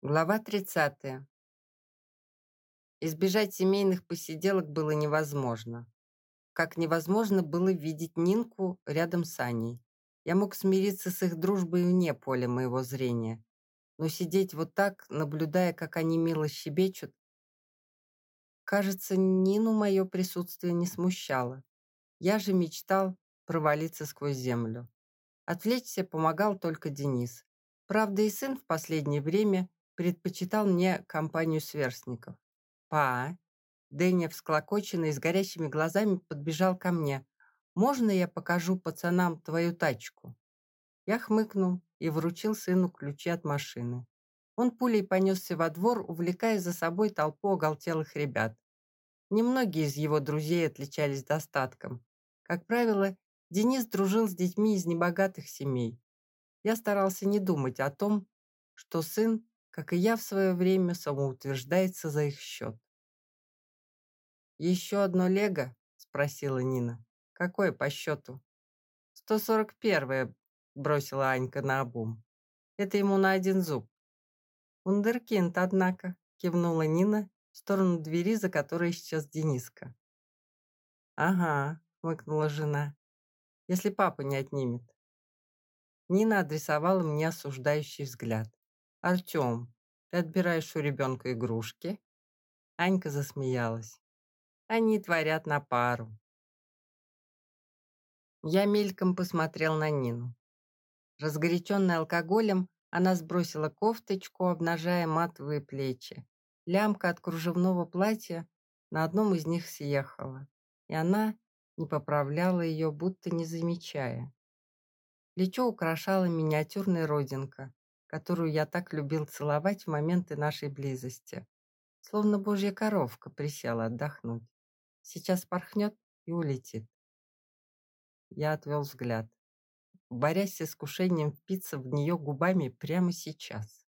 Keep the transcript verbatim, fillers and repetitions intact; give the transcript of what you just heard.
Глава тридцатая. Избежать семейных посиделок было невозможно. Как невозможно было видеть Нинку рядом с Аней. Я мог смириться с их дружбой вне поля моего зрения. Но сидеть вот так, наблюдая, как они мило щебечут, кажется, Нину мое присутствие не смущало. Я же мечтал провалиться сквозь землю. Отвлечься помогал только Денис. Правда, и сын в последнее время предпочитал мне компанию сверстников. «Па!» Дэня, всклокоченный, с горящими глазами, подбежал ко мне. «Можно я покажу пацанам твою тачку?» Я хмыкнул и вручил сыну ключи от машины. Он пулей понесся во двор, увлекая за собой толпу оголтелых ребят. Немногие из его друзей отличались достатком. Как правило, Денис дружил с детьми из небогатых семей. Я старался не думать о том, что сын, как и я в свое время, самоутверждается за их счет. «Еще одно лего?» – спросила Нина. «Какое по счету?» «сто сорок первое», – бросила Анька наобум. «Это ему на один зуб». «Вундеркинд, однако», – кивнула Нина в сторону двери, за которой исчез Дениска. «Ага», – хмыкнула жена, – «если папа не отнимет». Нина адресовала мне осуждающий взгляд. «Артем, ты отбираешь у ребенка игрушки?» Анька засмеялась. «Они творят на пару». Я мельком посмотрел на Нину. Разгоряченная алкоголем, она сбросила кофточку, обнажая матовые плечи. Лямка от кружевного платья на одном из них съехала, и она не поправляла ее, будто не замечая. Плечо украшала миниатюрная родинка, которую я так любил целовать в моменты нашей близости. Словно божья коровка присела отдохнуть. Сейчас порхнет и улетит. Я отвел взгляд, борясь с искушением впиться в нее губами прямо сейчас.